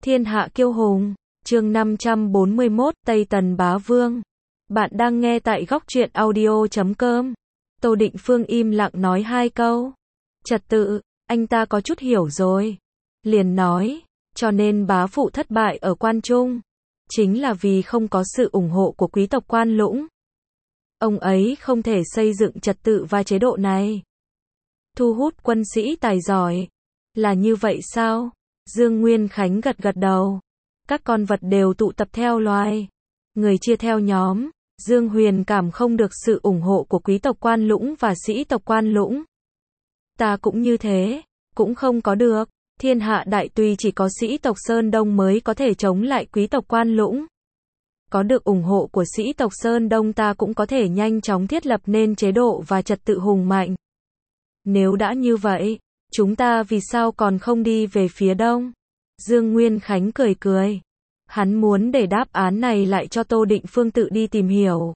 Thiên hạ kiêu hùng, chương 541, Tây Tần Bá Vương. Bạn đang nghe tại góc truyện audio.com. Tô Định Phương im lặng nói hai câu. Trật tự, anh ta có chút hiểu rồi. Liền nói, cho nên bá phụ thất bại ở Quan Trung. Chính là vì không có sự ủng hộ của quý tộc Quan Lũng. Ông ấy không thể xây dựng trật tự và chế độ này. Thu hút quân sĩ tài giỏi. Là như vậy sao? Dương Nguyên Khánh gật gật đầu. Các con vật đều tụ tập theo loài. Người chia theo nhóm. Dương Huyền cảm không được sự ủng hộ của quý tộc Quan Lũng và sĩ tộc Quan Lũng. Ta cũng như thế, cũng không có được. Thiên hạ đại tùy chỉ có sĩ tộc Sơn Đông mới có thể chống lại quý tộc Quan Lũng. Có được ủng hộ của sĩ tộc Sơn Đông ta cũng có thể nhanh chóng thiết lập nên chế độ và trật tự hùng mạnh. Nếu đã như vậy, chúng ta vì sao còn không đi về phía đông? Dương Nguyên Khánh cười cười. Hắn muốn để đáp án này lại cho Tô Định Phương tự đi tìm hiểu.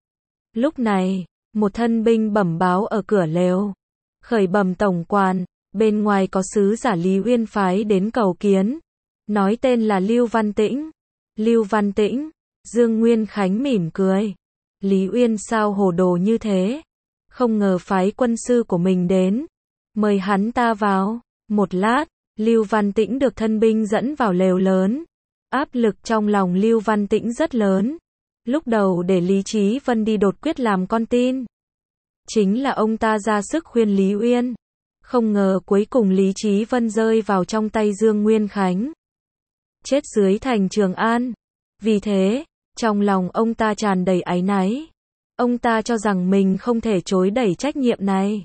Lúc này, một thân binh bẩm báo ở cửa lều. Khởi bẩm tổng quản, bên ngoài có sứ giả Lý Uyên phái đến cầu kiến. Nói tên là Lưu Văn Tĩnh. Lưu Văn Tĩnh, Dương Nguyên Khánh mỉm cười. Lý Uyên sao hồ đồ như thế? Không ngờ phái quân sư của mình đến. Mời hắn ta vào. Một lát, Lưu Văn Tĩnh được thân binh dẫn vào lều lớn. Áp lực trong lòng Lưu Văn Tĩnh rất lớn. Lúc đầu để Lý Chí Vân đi đột quyết làm con tin. Chính là ông ta ra sức khuyên Lý Uyên. Không ngờ cuối cùng Lý Chí Vân rơi vào trong tay Dương Nguyên Khánh. Chết dưới thành Trường An. Vì thế, trong lòng ông ta tràn đầy áy náy. Ông ta cho rằng mình không thể chối đẩy trách nhiệm này.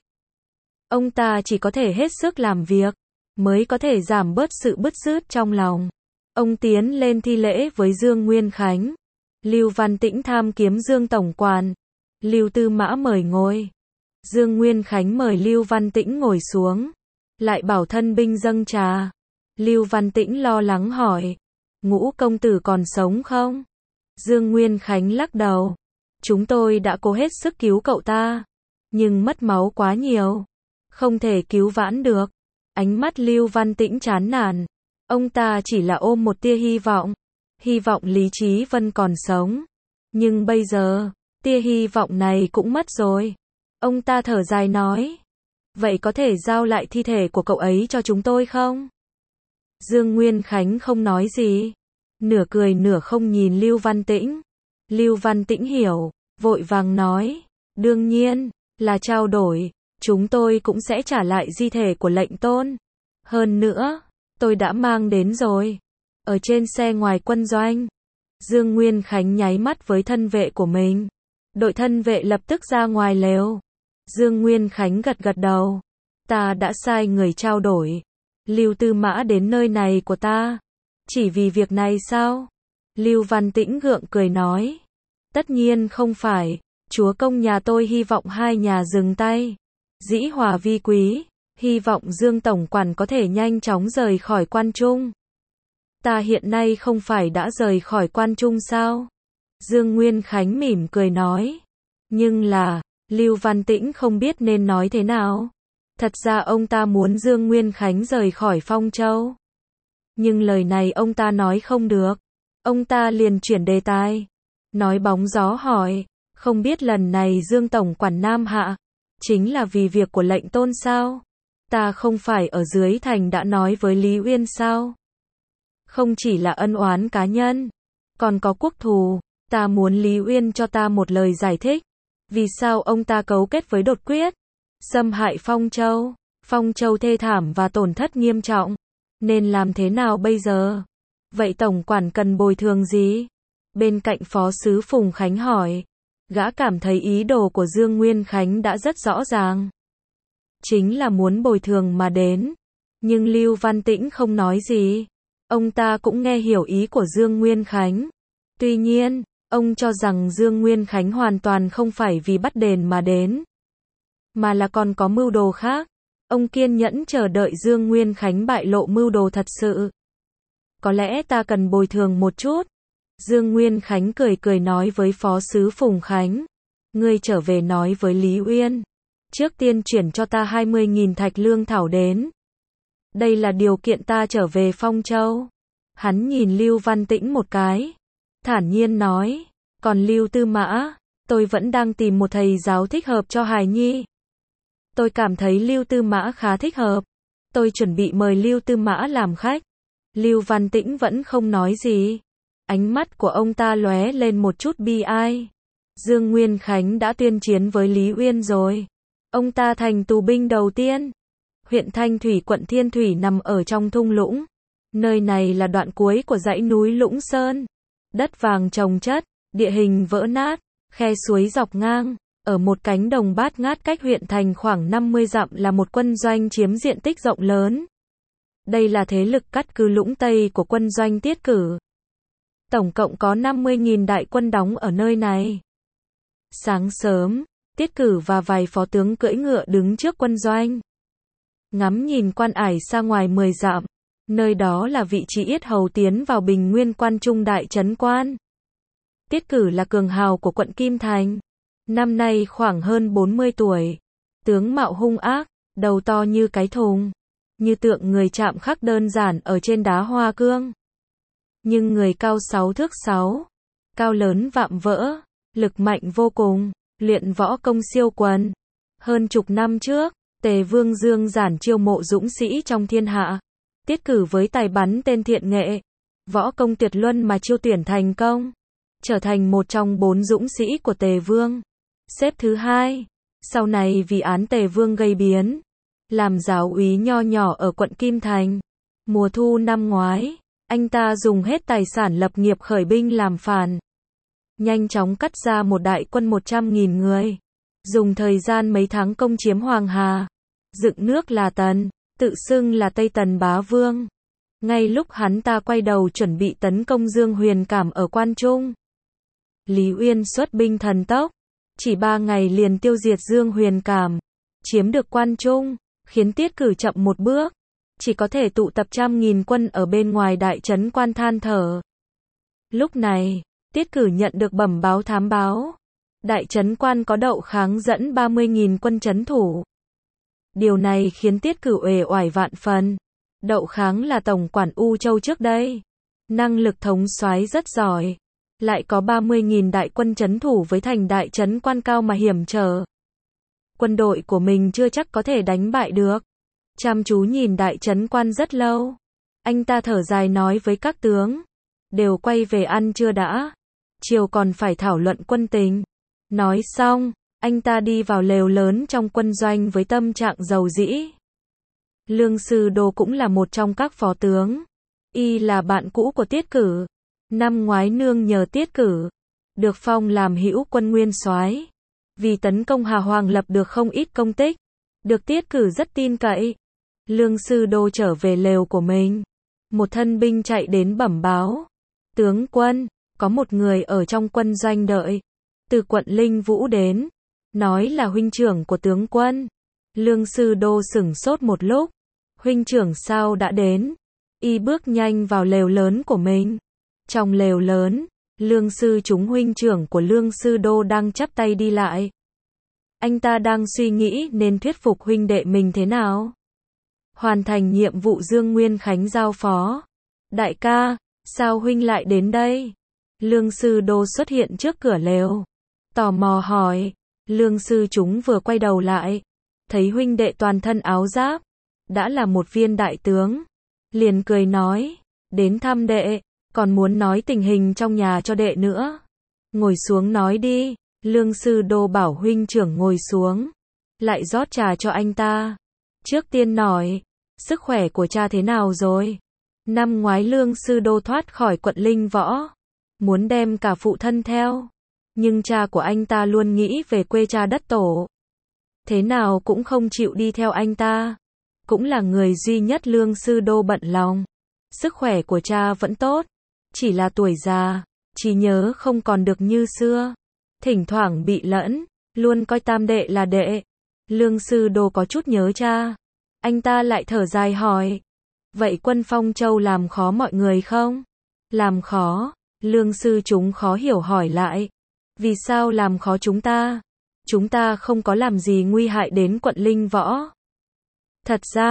Ông ta chỉ có thể hết sức làm việc, mới có thể giảm bớt sự bứt rứt trong lòng. Ông tiến lên thi lễ với Dương Nguyên Khánh. Lưu Văn Tĩnh tham kiếm Dương tổng quản. Lưu Tư Mã mời ngồi. Dương Nguyên Khánh mời Lưu Văn Tĩnh ngồi xuống. Lại bảo thân binh dâng trà. Lưu Văn Tĩnh lo lắng hỏi. Ngũ công tử còn sống không? Dương Nguyên Khánh lắc đầu. Chúng tôi đã cố hết sức cứu cậu ta. Nhưng mất máu quá nhiều. Không thể cứu vãn được. Ánh mắt Lưu Văn Tĩnh chán nản. Ông ta chỉ là ôm một tia hy vọng. Hy vọng Lý Chí Vân còn sống. Nhưng bây giờ, tia hy vọng này cũng mất rồi. Ông ta thở dài nói. Vậy có thể giao lại thi thể của cậu ấy cho chúng tôi không? Dương Nguyên Khánh không nói gì. Nửa cười nửa không nhìn Lưu Văn Tĩnh. Lưu Văn Tĩnh hiểu, vội vàng nói. Đương nhiên, là trao đổi. Chúng tôi cũng sẽ trả lại di thể của lệnh tôn. Hơn nữa, tôi đã mang đến rồi. Ở trên xe ngoài quân doanh. Dương Nguyên Khánh nháy mắt với thân vệ của mình. Đội thân vệ lập tức ra ngoài lều. Dương Nguyên Khánh gật gật đầu. Ta đã sai người trao đổi. Lưu Tư Mã đến nơi này của ta. Chỉ vì việc này sao? Lưu Văn Tĩnh gượng cười nói. Tất nhiên không phải. Chúa công nhà tôi hy vọng hai nhà dừng tay. Dĩ hòa vi quý. Hy vọng Dương tổng quản có thể nhanh chóng rời khỏi Quan Trung. Ta hiện nay không phải đã rời khỏi Quan Trung sao? Dương Nguyên Khánh mỉm cười nói. Nhưng là, Lưu Văn Tĩnh không biết nên nói thế nào. Thật ra ông ta muốn Dương Nguyên Khánh rời khỏi Phong Châu. Nhưng lời này ông ta nói không được. Ông ta liền chuyển đề tài. Nói bóng gió hỏi. Không biết lần này Dương tổng quản Nam Hạ. Chính là vì việc của lệnh tôn sao? Ta không phải ở dưới thành đã nói với Lý Uyên sao? Không chỉ là ân oán cá nhân. Còn có quốc thù. Ta muốn Lý Uyên cho ta một lời giải thích. Vì sao ông ta cấu kết với đột quyết? Xâm hại Phong Châu. Phong Châu thê thảm và tổn thất nghiêm trọng. Nên làm thế nào bây giờ? Vậy tổng quản cần bồi thường gì? Bên cạnh phó sứ Phùng Khánh hỏi. Gã cảm thấy ý đồ của Dương Nguyên Khánh đã rất rõ ràng. Chính là muốn bồi thường mà đến. Nhưng Lưu Văn Tĩnh không nói gì. Ông ta cũng nghe hiểu ý của Dương Nguyên Khánh. Tuy nhiên, ông cho rằng Dương Nguyên Khánh hoàn toàn không phải vì bắt đền mà đến. Mà là còn có mưu đồ khác. Ông kiên nhẫn chờ đợi Dương Nguyên Khánh bại lộ mưu đồ thật sự. Có lẽ ta cần bồi thường một chút. Dương Nguyên Khánh cười cười nói với phó sứ Phùng Khánh. Ngươi trở về nói với Lý Uyên. Trước tiên chuyển cho ta 20.000 thạch lương thảo đến. Đây là điều kiện ta trở về Phong Châu. Hắn nhìn Lưu Văn Tĩnh một cái, thản nhiên nói, còn Lưu Tư Mã, tôi vẫn đang tìm một thầy giáo thích hợp cho hài nhi. Tôi cảm thấy Lưu Tư Mã khá thích hợp. Tôi chuẩn bị mời Lưu Tư Mã làm khách. Lưu Văn Tĩnh vẫn không nói gì. Ánh mắt của ông ta lóe lên một chút bi ai. Dương Nguyên Khánh đã tuyên chiến với Lý Uyên rồi. Ông ta thành tù binh đầu tiên. Huyện Thanh Thủy quận Thiên Thủy nằm ở trong thung lũng. Nơi này là đoạn cuối của dãy núi Lũng Sơn. Đất vàng chồng chất, địa hình vỡ nát, khe suối dọc ngang. Ở một cánh đồng bát ngát cách huyện thành khoảng 50 dặm là một quân doanh chiếm diện tích rộng lớn. Đây là thế lực cắt cứ Lũng Tây của quân doanh Tiết Cử. Tổng cộng có 50.000 đại quân đóng ở nơi này. Sáng sớm, Tiết Cử và vài phó tướng cưỡi ngựa đứng trước quân doanh. Ngắm nhìn quan ải xa ngoài 10 dặm. Nơi đó là vị trí yết hầu tiến vào Bình Nguyên quan trung đại trấn quan. Tiết Cử là cường hào của quận Kim Thành. Năm nay khoảng hơn 40 tuổi. Tướng mạo hung ác, đầu to như cái thùng. Như tượng người chạm khắc đơn giản ở trên đá hoa cương. Nhưng người cao 6 thước 6. Cao lớn vạm vỡ. Lực mạnh vô cùng. Luyện võ công siêu quần. Hơn chục năm trước, Tề Vương Dương Giản chiêu mộ dũng sĩ trong thiên hạ. Tiết Cử với tài bắn tên thiện nghệ. Võ công tuyệt luân mà chiêu tuyển thành công. Trở thành một trong 4 dũng sĩ của Tề Vương. Xếp thứ 2. Sau này vì án Tề Vương gây biến. Làm giáo úy nho nhỏ ở quận Kim Thành. Mùa thu năm ngoái, anh ta dùng hết tài sản lập nghiệp khởi binh làm phản. Nhanh chóng cắt ra một đại quân 100.000 người. Dùng thời gian mấy tháng công chiếm Hoàng Hà. Dựng nước là Tần, tự xưng là Tây Tần Bá Vương. Ngay lúc hắn ta quay đầu chuẩn bị tấn công Dương Huyền Cảm ở Quan Trung. Lý Uyên xuất binh thần tốc. Chỉ 3 ngày liền tiêu diệt Dương Huyền Cảm. Chiếm được Quan Trung, khiến Tiết Cử chậm một bước. Chỉ có thể tụ tập 100.000 quân ở bên ngoài đại trấn Quan than thở. Lúc này, Tiết Cử nhận được bẩm báo thám báo. Đại trấn Quan có Đậu Kháng dẫn 30.000 quân trấn thủ. Điều này khiến Tiết Cử uể oải vạn phần. Đậu Kháng là tổng quản U Châu trước đây. Năng lực thống soái rất giỏi. Lại có 30.000 đại quân trấn thủ với thành đại trấn Quan cao mà hiểm trở. Quân đội của mình chưa chắc có thể đánh bại được. Chăm chú nhìn đại trấn Quan rất lâu. Anh ta thở dài nói với các tướng. Đều quay về ăn trưa đã. Chiều còn phải thảo luận quân tình. Nói xong, anh ta đi vào lều lớn trong quân doanh với tâm trạng giàu dĩ. Lương Sư Đô cũng là một trong các phó tướng. Y là bạn cũ của Tiết Cử. Năm ngoái nương nhờ Tiết Cử, được phong làm hữu quân nguyên soái. Vì tấn công Hà Hoàng lập được không ít công tích. Được Tiết Cử rất tin cậy. Lương Sư Đô trở về lều của mình. Một thân binh chạy đến bẩm báo. Tướng quân, có một người ở trong quân doanh đợi. Từ quận Linh Vũ đến. Nói là huynh trưởng của tướng quân. Lương Sư Đô sửng sốt một lúc. Huynh trưởng sao đã đến? Y bước nhanh vào lều lớn của mình. Trong lều lớn, Lương Sư chúng huynh trưởng của Lương Sư Đô đang chắp tay đi lại. Anh ta đang suy nghĩ nên thuyết phục huynh đệ mình thế nào. Hoàn thành nhiệm vụ Dương Nguyên Khánh giao phó. Đại ca, sao huynh lại đến đây? Lương Sư Đô xuất hiện trước cửa lều. Tò mò hỏi. Lương Sư chúng vừa quay đầu lại. Thấy huynh đệ toàn thân áo giáp. Đã là một viên đại tướng. Liền cười nói. Đến thăm đệ. Còn muốn nói tình hình trong nhà cho đệ nữa. Ngồi xuống nói đi. Lương Sư Đô bảo huynh trưởng ngồi xuống. Lại rót trà cho anh ta. Trước tiên nói. Sức khỏe của cha thế nào rồi? Năm ngoái Lương Sư Đô thoát khỏi quận Linh Võ. Muốn đem cả phụ thân theo. Nhưng cha của anh ta luôn nghĩ về quê cha đất tổ. Thế nào cũng không chịu đi theo anh ta. Cũng là người duy nhất Lương Sư Đô bận lòng. Sức khỏe của cha vẫn tốt. Chỉ là tuổi già. Trí nhớ không còn được như xưa. Thỉnh thoảng bị lẫn. Luôn coi tam đệ là đệ. Lương Sư Đô có chút nhớ cha. Anh ta lại thở dài hỏi. Vậy quân Phong Châu làm khó mọi người không? Làm khó. Lương Sư chúng khó hiểu hỏi lại. Vì sao làm khó chúng ta? Chúng ta không có làm gì nguy hại đến quận Linh Võ. Thật ra,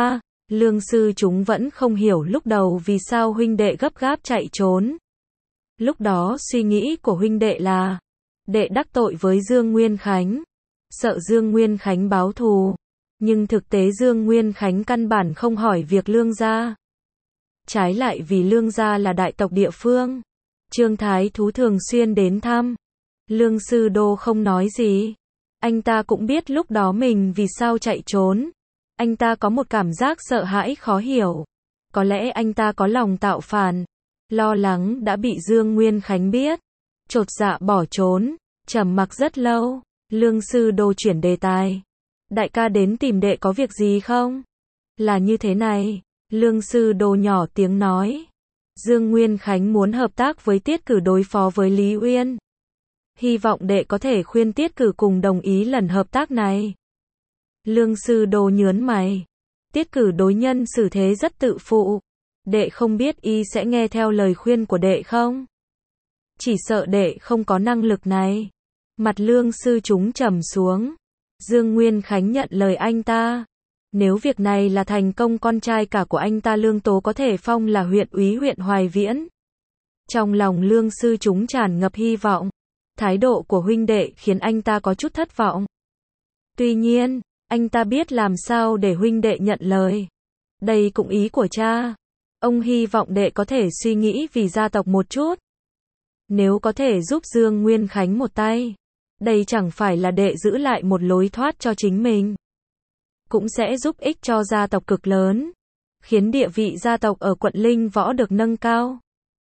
Lương sư chúng vẫn không hiểu lúc đầu vì sao huynh đệ gấp gáp chạy trốn. Lúc đó suy nghĩ của huynh đệ là, đệ đắc tội với Dương Nguyên Khánh, sợ Dương Nguyên Khánh báo thù, nhưng thực tế Dương Nguyên Khánh căn bản không hỏi việc Lương gia. Trái lại vì Lương gia là đại tộc địa phương, Trương Thái Thú thường xuyên đến thăm. Lương sư đô không nói gì. Anh ta cũng biết lúc đó mình vì sao chạy trốn. Anh ta có một cảm giác sợ hãi khó hiểu. Có lẽ anh ta có lòng tạo phản, lo lắng đã bị Dương Nguyên Khánh biết, chột dạ bỏ trốn. Trầm mặc rất lâu, Lương sư đô chuyển đề tài. Đại ca đến tìm đệ có việc gì không? Là như thế này, Lương sư đô nhỏ tiếng nói. Dương Nguyên Khánh muốn hợp tác với Tiết Cử đối phó với Lý Uyên. Hy vọng đệ có thể khuyên Tiết Cử cùng đồng ý lần hợp tác này. Lương sư đô nhớn mày. Tiết Cử đối nhân xử thế rất tự phụ. Đệ không biết y sẽ nghe theo lời khuyên của đệ không? Chỉ sợ đệ không có năng lực này. Mặt Lương sư chúng trầm xuống. Dương Nguyên Khánh nhận lời anh ta. Nếu việc này là thành công, con trai cả của anh ta Lương Tố có thể phong là huyện úy huyện Hoài Viễn. Trong lòng Lương sư chúng tràn ngập hy vọng. Thái độ của huynh đệ khiến anh ta có chút thất vọng. Tuy nhiên, anh ta biết làm sao để huynh đệ nhận lời. Đây cũng ý của cha. Ông hy vọng đệ có thể suy nghĩ vì gia tộc một chút. Nếu có thể giúp Dương Nguyên Khánh một tay, đây chẳng phải là đệ giữ lại một lối thoát cho chính mình. Cũng sẽ giúp ích cho gia tộc cực lớn, khiến địa vị gia tộc ở quận Linh Võ được nâng cao.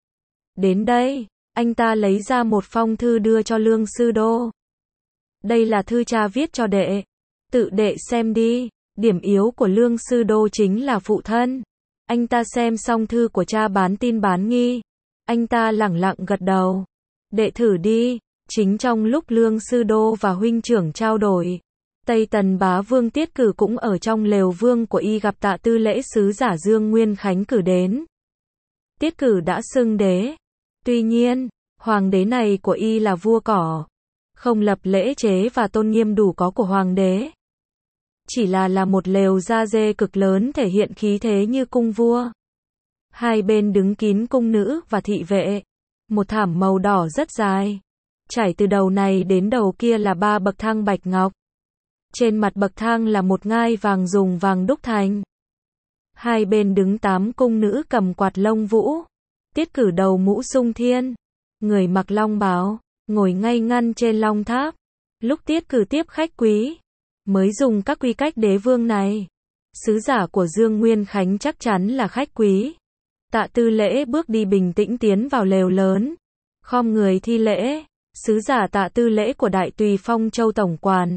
Đến đây, anh ta lấy ra một phong thư đưa cho Lương sư đô. Đây là thư cha viết cho đệ. Tự đệ xem đi. Điểm yếu của Lương sư đô chính là phụ thân. Anh ta xem xong thư của cha bán tin bán nghi. Anh ta lẳng lặng gật đầu. Đệ thử đi. Chính trong lúc Lương sư đô và huynh trưởng trao đổi, Tây Tần bá vương Tiết Cử cũng ở trong lều vương của y gặp Tạ Tư Lễ sứ giả Dương Nguyên Khánh cử đến. Tiết Cử đã xưng đế. Tuy nhiên, hoàng đế này của y là vua cỏ, không lập lễ chế và tôn nghiêm đủ có của hoàng đế. Chỉ là một lều da dê cực lớn thể hiện khí thế như cung vua. Hai bên đứng kín cung nữ và thị vệ. Một thảm màu đỏ rất dài, trải từ đầu này đến đầu kia là 3 bậc thang bạch ngọc. Trên mặt bậc thang là một ngai vàng dùng vàng đúc thành. Hai bên đứng 8 cung nữ cầm quạt lông vũ. Tiết Cử đầu mũ sung thiên, người mặc long bào, ngồi ngay ngăn trên long tháp. Lúc Tiết Cử tiếp khách quý, mới dùng các quy cách đế vương này. Sứ giả của Dương Nguyên Khánh chắc chắn là khách quý. Tạ Tư Lễ bước đi bình tĩnh tiến vào lều lớn, khom người thi lễ. Sứ giả Tạ Tư Lễ của Đại Tùy Phong Châu tổng quản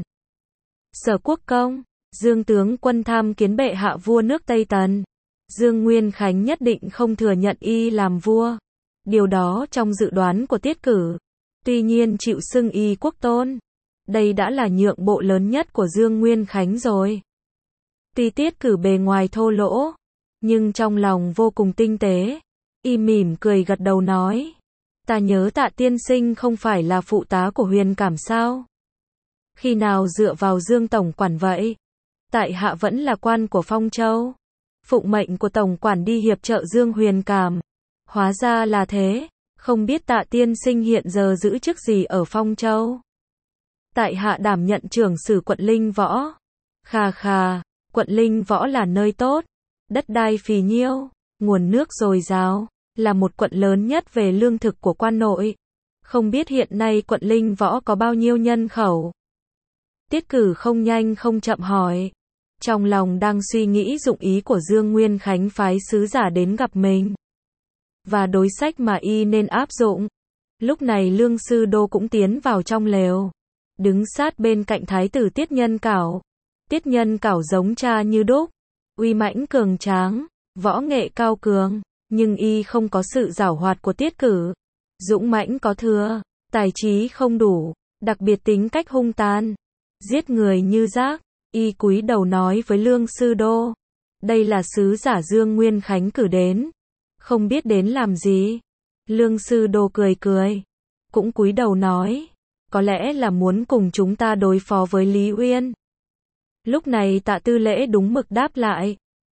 Sở Quốc Công, Dương tướng quân tham kiến bệ hạ vua nước Tây Tần. Dương Nguyên Khánh nhất định không thừa nhận y làm vua. Điều đó trong dự đoán của Tiết Cử. Tuy nhiên chịu xưng y quốc tôn. Đây đã là nhượng bộ lớn nhất của Dương Nguyên Khánh rồi. Tuy Tiết Cử bề ngoài thô lỗ, nhưng trong lòng vô cùng tinh tế. Y mỉm cười gật đầu nói. Ta nhớ Tạ tiên sinh không phải là phụ tá của Huyền Cảm sao? Khi nào dựa vào Dương tổng quản vậy? Tại hạ vẫn là quan của Phong Châu. Phụng mệnh của tổng quản đi hiệp trợ Dương Huyền Cảm. Hóa ra là thế. Không biết Tạ tiên sinh hiện giờ giữ chức gì ở Phong Châu? Tại hạ đảm nhận trưởng sử quận Linh Võ. Khà khà, quận Linh Võ là nơi tốt, đất đai phì nhiêu, nguồn nước dồi dào, là một quận lớn nhất về lương thực của quan nội. Không biết hiện nay quận Linh Võ có bao nhiêu nhân khẩu? Tiết Cử không nhanh không chậm hỏi. Trong lòng đang suy nghĩ dụng ý của Dương Nguyên Khánh phái sứ giả đến gặp mình. Và đối sách mà y nên áp dụng. Lúc này Lương sư đô cũng tiến vào trong lều. Đứng sát bên cạnh thái tử Tiết Nhân Cảo. Tiết Nhân Cảo giống cha như đúc. Uy mãnh cường tráng, võ nghệ cao cường. Nhưng y không có sự giảo hoạt của Tiết Cử. Dũng mãnh có thừa, tài trí không đủ, đặc biệt tính cách hung tàn. Giết người như rác. Y cúi đầu nói với Lương sư đô. Đây là sứ giả Dương Nguyên Khánh cử đến. Không biết đến làm gì. Lương sư đô cười cười. Cũng cúi đầu nói. Có lẽ là muốn cùng chúng ta đối phó với Lý Uyên. Lúc này Tạ Tư Lễ đúng mực đáp lại.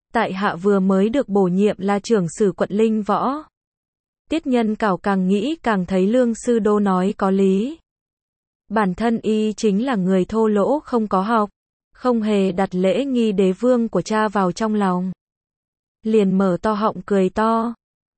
Tại hạ vừa mới được bổ nhiệm là trưởng sử quận Linh Võ. Tiết Nhân Cảo càng nghĩ càng thấy Lương Sư Đô nói có lý. Bản thân y chính là người thô lỗ không có học, không hề đặt lễ nghi đế vương của cha vào trong lòng. Liền mở to họng cười to.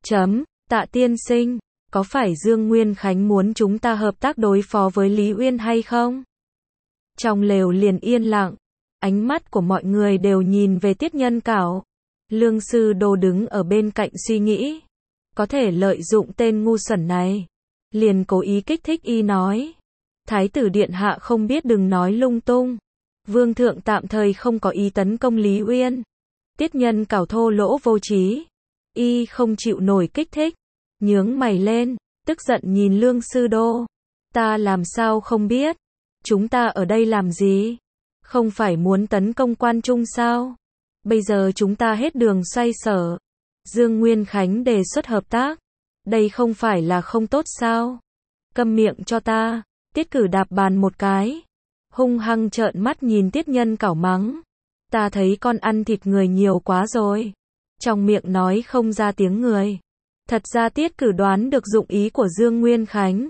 Tạ tiên sinh, có phải Dương Nguyên Khánh muốn chúng ta hợp tác đối phó với Lý Uyên hay không? Trong lều liền yên lặng, ánh mắt của mọi người đều nhìn về Tiết Nhân Cảo. Lương Sư Đô đứng ở bên cạnh suy nghĩ, có thể lợi dụng tên ngu xuẩn này, liền cố ý kích thích y nói. Thái tử điện hạ không biết đừng nói lung tung. Vương thượng tạm thời không có ý tấn công Lý Uyên. Tiết Nhân Cảo thô lỗ vô trí, y không chịu nổi kích thích, nhướng mày lên, tức giận nhìn Lương Sư Đô. Ta làm sao không biết? Chúng ta ở đây làm gì? Không phải muốn tấn công Quan Trung sao? Bây giờ chúng ta hết đường xoay sở. Dương Nguyên Khánh đề xuất hợp tác, đây không phải là không tốt sao? Câm miệng cho ta. Tiết Cử đạp bàn một cái, hung hăng trợn mắt nhìn Tiết Nhân Cảo mắng. Ta thấy con ăn thịt người nhiều quá rồi. Trong miệng nói không ra tiếng người. Thật ra Tiết Cử đoán được dụng ý của Dương Nguyên Khánh.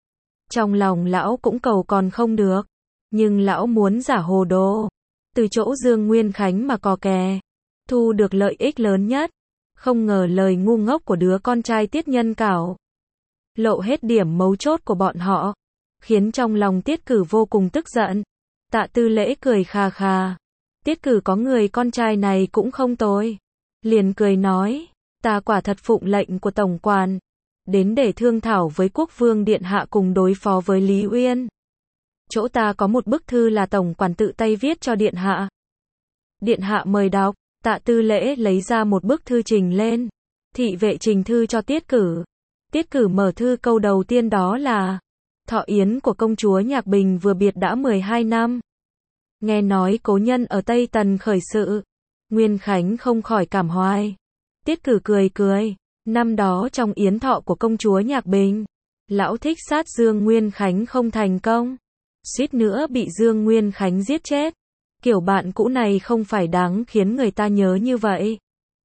Trong lòng lão cũng cầu còn không được, nhưng lão muốn giả hồ đồ, từ chỗ Dương Nguyên Khánh mà cò kè, thu được lợi ích lớn nhất. Không ngờ lời ngu ngốc của đứa con trai Tiết Nhân Cảo lộ hết điểm mấu chốt của bọn họ, khiến trong lòng Tiết Cử vô cùng tức giận. Tạ Tư Lễ cười khà khà. Tiết Cử có người con trai này cũng không tồi. Liền cười nói, ta quả thật phụng lệnh của Tổng quản, đến để thương thảo với Quốc Vương Điện Hạ cùng đối phó với Lý Uyên. Chỗ ta có một bức thư là Tổng quản tự tay viết cho Điện Hạ. Điện Hạ mời đọc. Tạ Tư Lễ lấy ra một bức thư trình lên. Thị vệ trình thư cho Tiết Cử. Tiết Cử mở thư, câu đầu tiên đó là: thọ yến của công chúa Nhạc Bình vừa biệt đã 12 năm. Nghe nói cố nhân ở Tây Tần khởi sự, Nguyên Khánh không khỏi cảm hoài. Tiết Cử cười cười. Năm đó trong yến thọ của công chúa Nhạc Bình, lão thích sát Dương Nguyên Khánh không thành công, suýt nữa bị Dương Nguyên Khánh giết chết. Kiểu bạn cũ này không phải đáng khiến người ta nhớ như vậy.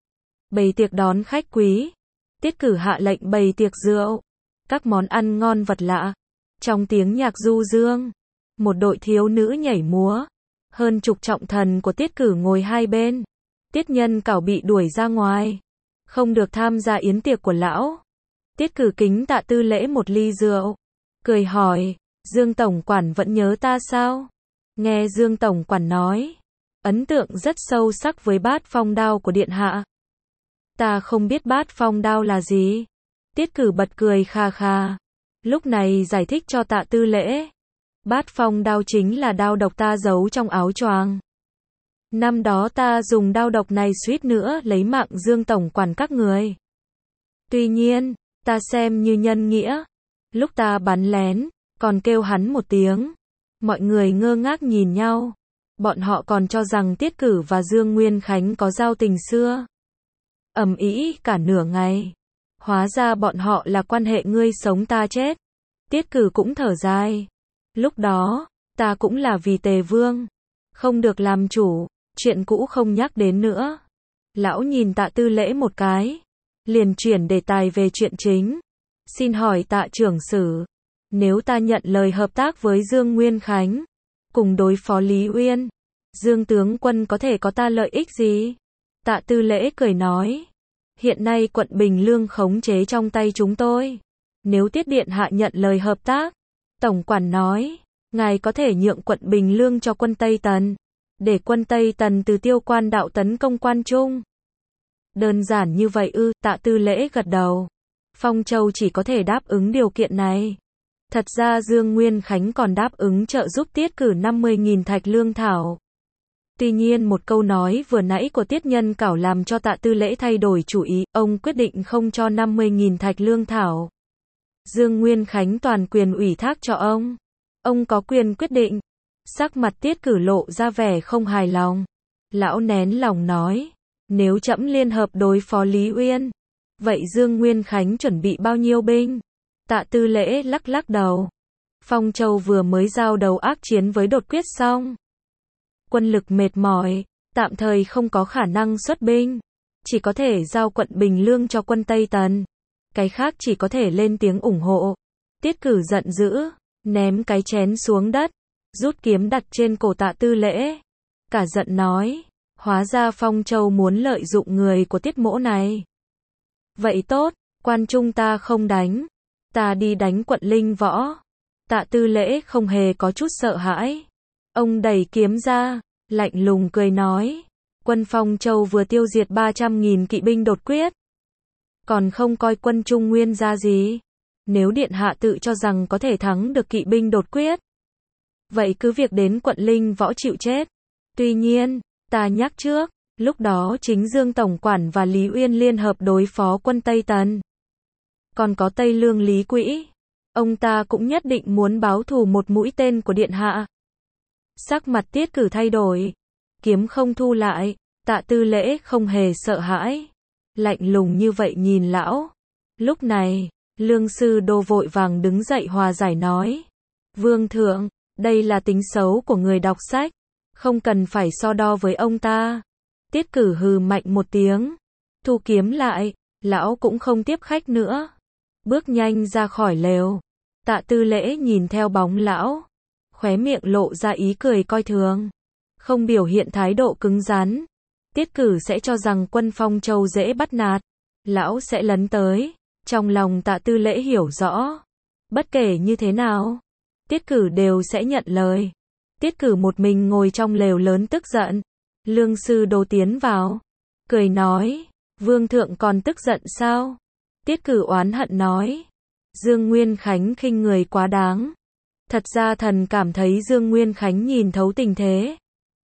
Bày tiệc đón khách quý. Tiết Cử hạ lệnh bày tiệc rượu, các món ăn ngon vật lạ. Trong tiếng nhạc du dương, một đội thiếu nữ nhảy múa. Hơn chục trọng thần của Tiết Cử ngồi hai bên. Tiết Nhân Cảo bị đuổi ra ngoài, không được tham gia yến tiệc của lão. Tiết Cử kính Tạ Tư Lễ một ly rượu, cười hỏi, Dương Tổng quản vẫn nhớ ta sao? Nghe Dương Tổng quản nói, ấn tượng rất sâu sắc với Bát Phong đao của Điện Hạ. Ta không biết Bát Phong đao là gì. Tiết Cử bật cười kha kha. Lúc này giải thích cho Tạ Tư Lễ. Bát Phong đao chính là đao độc ta giấu trong áo choàng. Năm đó ta dùng đao độc này suýt nữa lấy mạng Dương Tổng quản các người. Tuy nhiên, ta xem như nhân nghĩa. Lúc ta bắn lén, còn kêu hắn một tiếng. Mọi người ngơ ngác nhìn nhau. Bọn họ còn cho rằng Tiết Cử và Dương Nguyên Khánh có giao tình xưa. Ầm ĩ cả nửa ngày. Hóa ra bọn họ là quan hệ ngươi sống ta chết. Tiết Cử cũng thở dài. Lúc đó, ta cũng là vì Tề Vương, không được làm chủ, chuyện cũ không nhắc đến nữa. Lão nhìn Tạ Tư Lễ một cái, liền chuyển đề tài về chuyện chính. Xin hỏi Tạ trưởng sử, nếu ta nhận lời hợp tác với Dương Nguyên Khánh, cùng đối phó Lý Uyên, Dương tướng quân có thể có ta lợi ích gì? Tạ Tư Lễ cười nói, hiện nay quận Bình Lương khống chế trong tay chúng tôi. Nếu Tiết Điện Hạ nhận lời hợp tác, Tổng quản nói, ngài có thể nhượng quận Bình Lương cho quân Tây Tần, để quân Tây Tần từ Tiêu Quan đạo tấn công Quan Trung. Đơn giản như vậy ư? Tạ Tư Lễ gật đầu. Phong Châu chỉ có thể đáp ứng điều kiện này. Thật ra Dương Nguyên Khánh còn đáp ứng trợ giúp Tiết Cử 50.000 thạch lương thảo. Tuy nhiên một câu nói vừa nãy của Tiết Nhân Cảo làm cho Tạ Tư Lễ thay đổi chủ ý, ông quyết định không cho 50.000 thạch lương thảo. Dương Nguyên Khánh toàn quyền ủy thác cho ông. Ông có quyền quyết định. Sắc mặt Tiết Cử lộ ra vẻ không hài lòng. Lão nén lòng nói, nếu trẫm liên hợp đối phó Lý Uyên, vậy Dương Nguyên Khánh chuẩn bị bao nhiêu binh? Tạ Tư Lễ lắc lắc đầu. Phong Châu vừa mới giao đấu ác chiến với Đột Quyết xong. Quân lực mệt mỏi, tạm thời không có khả năng xuất binh, chỉ có thể giao quận Bình Lương cho quân Tây Tần. Cái khác chỉ có thể lên tiếng ủng hộ. Tiết Cử giận dữ, ném cái chén xuống đất, rút kiếm đặt trên cổ Tạ Tư Lễ. Cả giận nói, hóa ra Phong Châu muốn lợi dụng người của Tiết mỗ này. Vậy tốt, quan trung ta không đánh, ta đi đánh quận Linh Võ. Tạ Tư Lễ không hề có chút sợ hãi. Ông đẩy kiếm ra, lạnh lùng cười nói, quân Phong Châu vừa tiêu diệt 300.000 kỵ binh đột quyết, còn không coi quân Trung Nguyên ra gì. Nếu điện hạ tự cho rằng có thể thắng được kỵ binh đột quyết, vậy cứ việc đến quận Linh Võ chịu chết. Tuy nhiên, ta nhắc trước, lúc đó chính Dương Tổng Quản và Lý Uyên liên hợp đối phó quân Tây Tần. Còn có Tây Lương Lý Quỹ, ông ta cũng nhất định muốn báo thù một mũi tên của điện hạ. Sắc mặt Tiết Cử thay đổi, kiếm không thu lại. Tạ Tư Lễ không hề sợ hãi, lạnh lùng như vậy nhìn lão. Lúc này, Lương Sư Đô vội vàng đứng dậy hòa giải nói, Vương thượng, đây là tính xấu của người đọc sách, không cần phải so đo với ông ta. Tiết Cử hừ mạnh một tiếng, thu kiếm lại, lão cũng không tiếp khách nữa, bước nhanh ra khỏi lều. Tạ Tư Lễ nhìn theo bóng lão, khóe miệng lộ ra ý cười coi thường, không biểu hiện thái độ cứng rắn. Tiết Cử sẽ cho rằng quân Phong Châu dễ bắt nạt, lão sẽ lấn tới. Trong lòng Tạ Tư Lễ hiểu rõ, bất kể như thế nào, Tiết Cử đều sẽ nhận lời. Tiết Cử một mình ngồi trong lều lớn tức giận. Lương Sư Đô tiến vào, cười nói, Vương thượng còn tức giận sao? Tiết Cử oán hận nói, Dương Nguyên Khánh khinh người quá đáng. Thật ra thần cảm thấy Dương Nguyên Khánh nhìn thấu tình thế.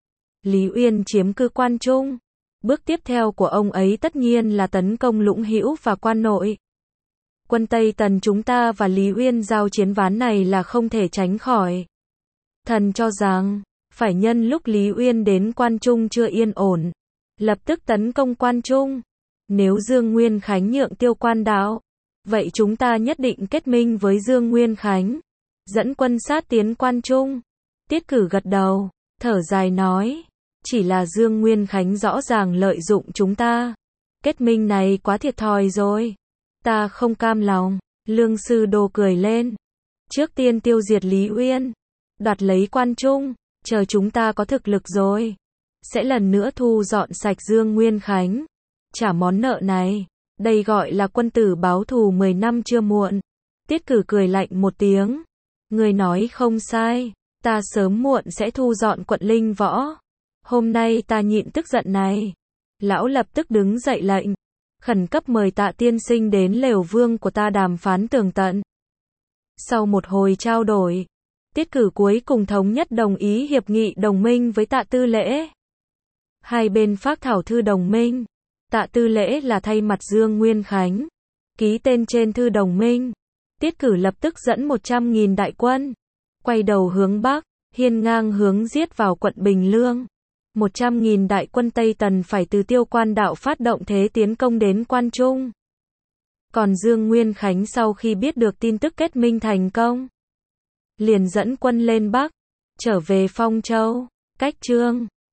Lý Uyên chiếm cứ Quan Trung, bước tiếp theo của ông ấy tất nhiên là tấn công Lũng Hữu và Quan Nội. Quân Tây Tần chúng ta và Lý Uyên giao chiến ván này là không thể tránh khỏi. Thần cho rằng, phải nhân lúc Lý Uyên đến Quan Trung chưa yên ổn, lập tức tấn công Quan Trung. Nếu Dương Nguyên Khánh nhượng Tiêu Quan đạo, vậy chúng ta nhất định kết minh với Dương Nguyên Khánh, dẫn quân sát tiến Quan Trung. Tiết Cử gật đầu, thở dài nói, chỉ là Dương Nguyên Khánh rõ ràng lợi dụng chúng ta. Kết minh này quá thiệt thòi rồi. Ta không cam lòng. Lương Sư Đô cười lên. Trước tiên tiêu diệt Lý Uyên, đoạt lấy Quan Trung, chờ chúng ta có thực lực rồi, sẽ lần nữa thu dọn sạch Dương Nguyên Khánh, trả món nợ này. Đây gọi là quân tử báo thù 10 năm chưa muộn. Tiết Cử cười lạnh một tiếng. Người nói không sai, ta sớm muộn sẽ thu dọn quận Linh Võ. Hôm nay ta nhịn tức giận này. Lão lập tức đứng dậy lệnh, khẩn cấp mời Tạ tiên sinh đến lều vương của ta đàm phán tường tận. Sau một hồi trao đổi, Tiết Cử cuối cùng thống nhất đồng ý hiệp nghị đồng minh với Tạ Tư Lễ. Hai bên phác thảo thư đồng minh. Tạ Tư Lễ là thay mặt Dương Nguyên Khánh, ký tên trên thư đồng minh. Tiết Cử lập tức dẫn 100.000 đại quân, quay đầu hướng Bắc, hiên ngang hướng giết vào quận Bình Lương. 100.000 đại quân Tây Tần phải từ Tiêu Quan đạo phát động thế tiến công đến Quan Trung. Còn Dương Nguyên Khánh sau khi biết được tin tức kết minh thành công, liền dẫn quân lên Bắc, trở về Phong Châu. Cách chương